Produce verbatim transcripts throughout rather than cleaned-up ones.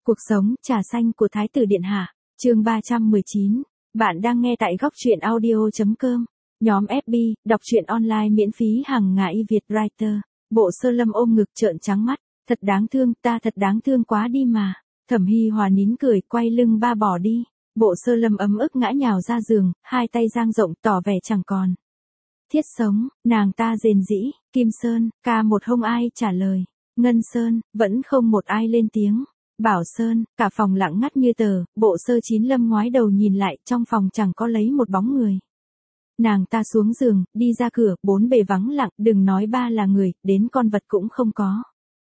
Cuộc sống, trà xanh của Thái tử Điện Hạ, chương ba trăm mười chín. Bạn đang nghe tại góc truyện audio chấm com. Nhóm ép bê, đọc truyện online miễn phí hàng ngày Việt Writer. Bộ Sơ Lâm ôm ngực trợn trắng mắt. Thật đáng thương, ta thật đáng thương quá đi mà. Thẩm Hy Hòa nín cười, quay lưng ba bỏ đi. Bộ Sơ Lâm ấm ức ngã nhào ra giường, hai tay dang rộng tỏ vẻ chẳng còn thiết sống, nàng ta rền rĩ. Kim Sơn, ca một không ai trả lời. Ngân Sơn, vẫn không một ai lên tiếng. Bảo Sơn, cả phòng lặng ngắt như tờ. Bộ Sơ Chín Lâm ngoái đầu nhìn lại, trong phòng chẳng có lấy một bóng người. Nàng ta xuống giường, đi ra cửa, bốn bề vắng lặng, đừng nói ba là người, đến con vật cũng không có.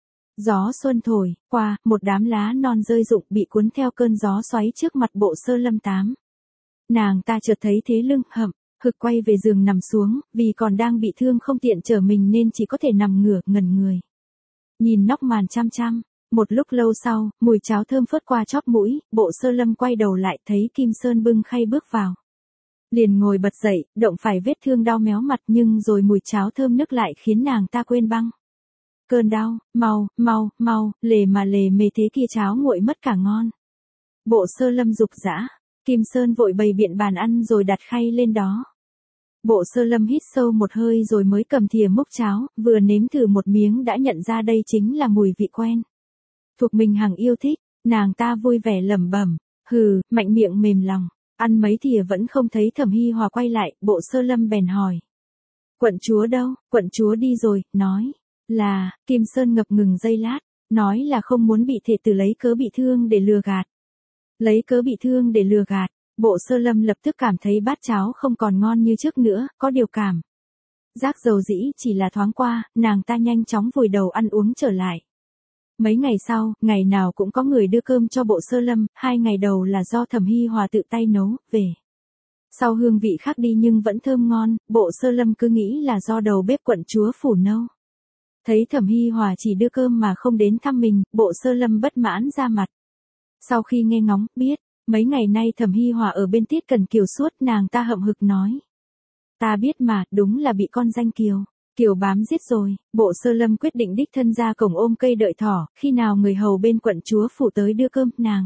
Gió xuân thổi qua, một đám lá non rơi rụng bị cuốn theo cơn gió xoáy trước mặt Bộ Sơ Lâm tám. Nàng ta chợt thấy thế lưng hậm, hực quay về giường nằm xuống, vì còn đang bị thương không tiện trở mình nên chỉ có thể nằm ngửa, ngẩn người. Nhìn nóc màn chăm chăm. Một lúc lâu sau, mùi cháo thơm phớt qua chóp mũi, Bộ Sơ Lâm quay đầu lại thấy Kim Sơn bưng khay bước vào. Liền ngồi bật dậy, động phải vết thương đau méo mặt nhưng rồi mùi cháo thơm nức lại khiến nàng ta quên băng cơn đau. Mau, mau, mau, lề mà lề mề thế kia cháo nguội mất cả ngon. Bộ Sơ Lâm dục dã. Kim Sơn vội bày biện bàn ăn rồi đặt khay lên đó. Bộ Sơ Lâm hít sâu một hơi rồi mới cầm thìa múc cháo, vừa nếm thử một miếng đã nhận ra đây chính là mùi vị quen thuộc mình hằng yêu thích. Nàng ta vui vẻ lẩm bẩm, hừ, mạnh miệng mềm lòng. Ăn mấy thìa vẫn không thấy Thẩm Hy Hòa quay lại, Bộ Sơ Lâm bèn hỏi. Quận chúa đâu? Quận chúa đi rồi, nói là. Kim Sơn ngập ngừng giây lát, nói là không muốn bị thể tử lấy cớ bị thương để lừa gạt. Lấy cớ bị thương để lừa gạt. Bộ Sơ Lâm lập tức cảm thấy bát cháo không còn ngon như trước nữa, có điều cảm giác dầu dĩ chỉ là thoáng qua, nàng ta nhanh chóng vùi đầu ăn uống trở lại. Mấy ngày sau, ngày nào cũng có người đưa cơm cho Bộ Sơ Lâm, hai ngày đầu là do Thẩm Hy Hòa tự tay nấu, về sau hương vị khác đi nhưng vẫn thơm ngon, Bộ Sơ Lâm cứ nghĩ là do đầu bếp quận chúa phủ nâu. Thấy Thẩm Hy Hòa chỉ đưa cơm mà không đến thăm mình, Bộ Sơ Lâm bất mãn ra mặt. Sau khi nghe ngóng, biết, mấy ngày nay Thẩm Hy Hòa ở bên Tiết Cần Kiều suốt, nàng ta hậm hực nói. Ta biết mà, đúng là bị con danh Kiều Kiều bám giết rồi. Bộ Sơ Lâm quyết định đích thân ra cổng ôm cây đợi thỏ, khi nào người hầu bên quận chúa phủ tới đưa cơm, nàng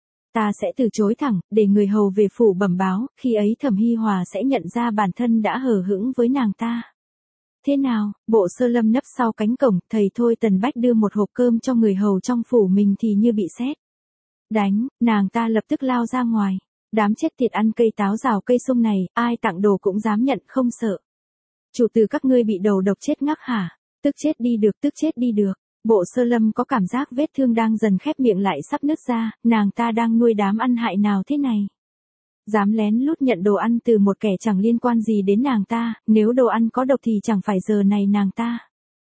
ta sẽ từ chối thẳng, để người hầu về phủ bẩm báo, khi ấy Thẩm Hy Hòa sẽ nhận ra bản thân đã hờ hững với nàng ta. Thế nào? Bộ Sơ Lâm nấp sau cánh cổng, thầy Thôi Tần Bách đưa một hộp cơm cho người hầu trong phủ mình thì như bị sét đánh, nàng ta lập tức lao ra ngoài. Đám chết tiệt ăn cây táo rào cây sung này, ai tặng đồ cũng dám nhận không sợ. Chủ tử các ngươi bị đầu độc chết ngắc hả? Tức chết đi được, tức chết đi được. Bộ Sơ Lâm có cảm giác vết thương đang dần khép miệng lại sắp nứt ra, nàng ta đang nuôi đám ăn hại nào thế này? Dám lén lút nhận đồ ăn từ một kẻ chẳng liên quan gì đến nàng ta, nếu đồ ăn có độc thì chẳng phải giờ này nàng ta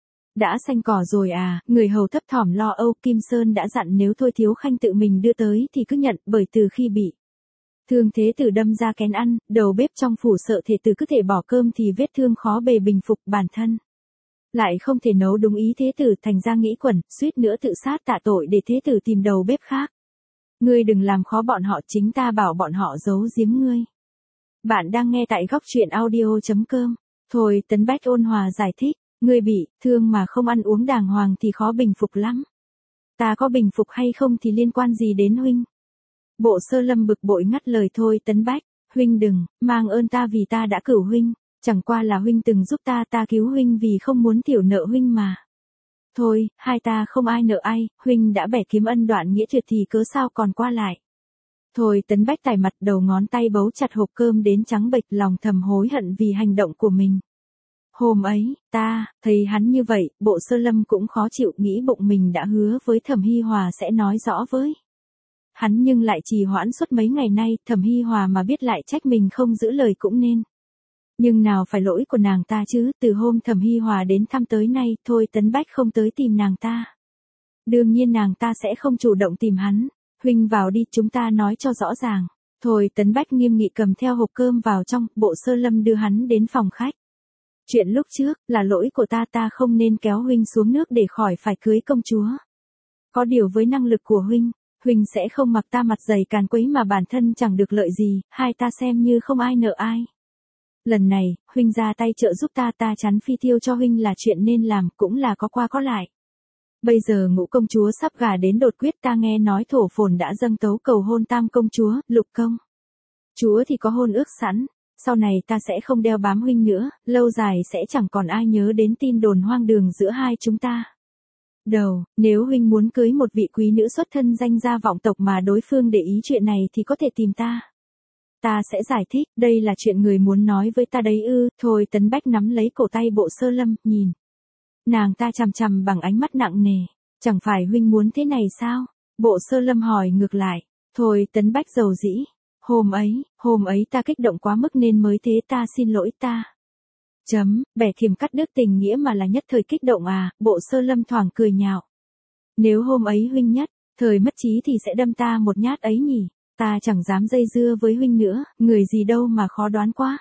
đã xanh cỏ rồi à? Người hầu thấp thỏm lo âu. Kim Sơn đã dặn nếu Thôi Thiếu Khanh tự mình đưa tới thì cứ nhận, bởi từ khi bị thương thế tử đâm ra kén ăn, đầu bếp trong phủ sợ thể tử cứ thể bỏ cơm thì vết thương khó bề bình phục, bản thân lại không thể nấu đúng ý thế tử, thành ra nghĩ quẩn, suýt nữa tự sát tạ tội để thế tử tìm đầu bếp khác. Ngươi đừng làm khó bọn họ, chính ta bảo bọn họ giấu giếm ngươi. Bạn đang nghe tại góc truyện audio chấm com. Thôi Tấn Bách ôn hòa giải thích, ngươi bị thương mà không ăn uống đàng hoàng thì khó bình phục lắm. Ta có bình phục hay không thì liên quan gì đến huynh? Bộ Sơ Lâm bực bội ngắt lời Thôi Tấn Bách, huynh đừng mang ơn ta vì ta đã cửu huynh, chẳng qua là huynh từng giúp ta, ta cứu huynh vì không muốn tiểu nợ huynh mà. Thôi, hai ta không ai nợ ai, huynh đã bẻ kiếm ân đoạn nghĩa tuyệt thì cớ sao còn qua lại. Thôi Tấn Bách tải mặt, đầu ngón tay bấu chặt hộp cơm đến trắng bệch, lòng thầm hối hận vì hành động của mình. Hôm ấy, ta thấy hắn như vậy, Bộ Sơ Lâm cũng khó chịu, nghĩ bụng mình đã hứa với Thẩm Hy Hòa sẽ nói rõ với hắn nhưng lại trì hoãn suốt mấy ngày nay, Thẩm Hy Hòa mà biết lại trách mình không giữ lời cũng nên. Nhưng nào phải lỗi của nàng ta chứ, từ hôm Thẩm Hy Hòa đến thăm tới nay, Thôi Tấn Bách không tới tìm nàng ta. Đương nhiên nàng ta sẽ không chủ động tìm hắn. Huynh vào đi, chúng ta nói cho rõ ràng. Thôi Tấn Bách nghiêm nghị cầm theo hộp cơm vào trong, Bộ Sơ Lâm đưa hắn đến phòng khách. Chuyện lúc trước, là lỗi của ta, ta không nên kéo huynh xuống nước để khỏi phải cưới công chúa. Có điều với năng lực của huynh, huynh sẽ không mặc ta mặt dày càn quấy mà bản thân chẳng được lợi gì, hai ta xem như không ai nợ ai. Lần này, huynh ra tay trợ giúp ta, ta chắn phi tiêu cho huynh là chuyện nên làm, cũng là có qua có lại. Bây giờ Ngũ công chúa sắp gả đến đột quyết, ta nghe nói thổ phồn đã dâng tấu cầu hôn tam công chúa, Lục công chúa thì có hôn ước sẵn. Sau này ta sẽ không đeo bám huynh nữa, lâu dài sẽ chẳng còn ai nhớ đến tin đồn hoang đường giữa hai chúng ta. Đầu, nếu huynh muốn cưới một vị quý nữ xuất thân danh gia vọng tộc mà đối phương để ý chuyện này thì có thể tìm ta. Ta sẽ giải thích, đây là chuyện người muốn nói với ta đấy ư. Thôi Tấn Bách nắm lấy cổ tay Bộ Sơ Lâm, nhìn nàng ta chằm chằm bằng ánh mắt nặng nề. Chẳng phải huynh muốn thế này sao? Bộ Sơ Lâm hỏi ngược lại. Thôi Tấn Bách dầu dĩ. Hôm ấy, hôm ấy ta kích động quá mức nên mới thế, ta xin lỗi ta. Chấm, bẻ thiềm cắt đứt tình nghĩa mà là nhất thời kích động à? Bộ Sơ Lâm thoảng cười nhạo. Nếu hôm ấy huynh nhất thời mất trí thì sẽ đâm ta một nhát ấy nhỉ? Ta chẳng dám dây dưa với huynh nữa, người gì đâu mà khó đoán quá.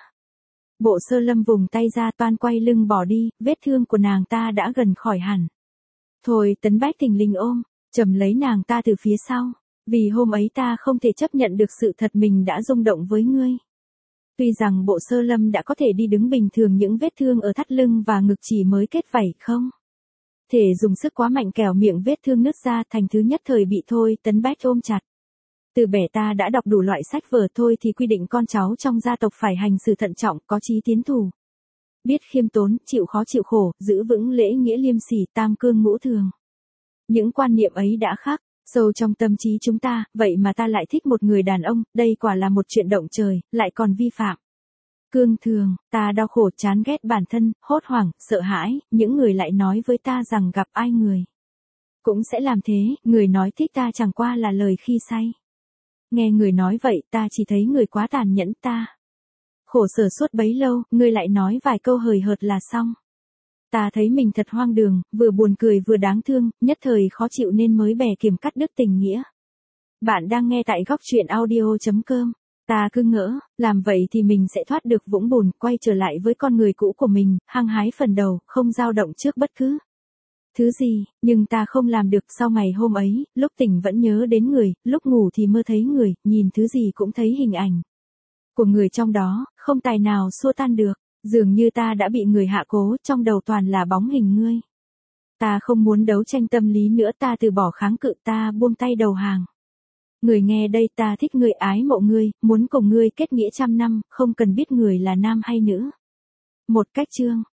Bộ Sơ Lâm vùng tay ra, toan quay lưng bỏ đi, vết thương của nàng ta đã gần khỏi hẳn. Thôi Tấn Bách thình lình ôm chầm lấy nàng ta từ phía sau. Vì hôm ấy ta không thể chấp nhận được sự thật mình đã rung động với ngươi. Tuy rằng Bộ Sơ Lâm đã có thể đi đứng bình thường, những vết thương ở thắt lưng và ngực chỉ mới kết vảy không thể dùng sức quá mạnh, kẻo miệng vết thương nứt ra thành thứ nhất thời bị Thôi Tấn Bách ôm chặt. Từ bé ta đã đọc đủ loại sách vở, thôi thì quy định con cháu trong gia tộc phải hành xử thận trọng, có chí tiến thủ. Biết khiêm tốn, chịu khó chịu khổ, giữ vững lễ nghĩa liêm sỉ, tam cương ngũ thường. Những quan niệm ấy đã khắc sâu trong tâm trí chúng ta, vậy mà ta lại thích một người đàn ông, đây quả là một chuyện động trời, lại còn vi phạm cương thường. Ta đau khổ, chán ghét bản thân, hốt hoảng, sợ hãi, những người lại nói với ta rằng gặp ai người cũng sẽ làm thế, người nói thích ta chẳng qua là lời khi say. Nghe người nói vậy, ta chỉ thấy người quá tàn nhẫn, ta khổ sở suốt bấy lâu, người lại nói vài câu hời hợt là xong. Ta thấy mình thật hoang đường, vừa buồn cười vừa đáng thương, nhất thời khó chịu nên mới bẻ kiềm cắt đứt tình nghĩa. Bạn đang nghe tại góc truyện audio chấm com. Ta cứ ngỡ, làm vậy thì mình sẽ thoát được vũng bùn, quay trở lại với con người cũ của mình, hăng hái phần đầu, không dao động trước bất cứ thứ gì, nhưng ta không làm được. Sau ngày hôm ấy, lúc tỉnh vẫn nhớ đến người, lúc ngủ thì mơ thấy người, nhìn thứ gì cũng thấy hình ảnh của người trong đó, không tài nào xua tan được. Dường như ta đã bị người hạ cố, trong đầu toàn là bóng hình ngươi. Ta không muốn đấu tranh tâm lý nữa, ta từ bỏ kháng cự, ta buông tay đầu hàng. Người nghe đây, ta thích ngươi, ái mộ ngươi, muốn cùng ngươi kết nghĩa trăm năm, không cần biết người là nam hay nữ. Một cách chương.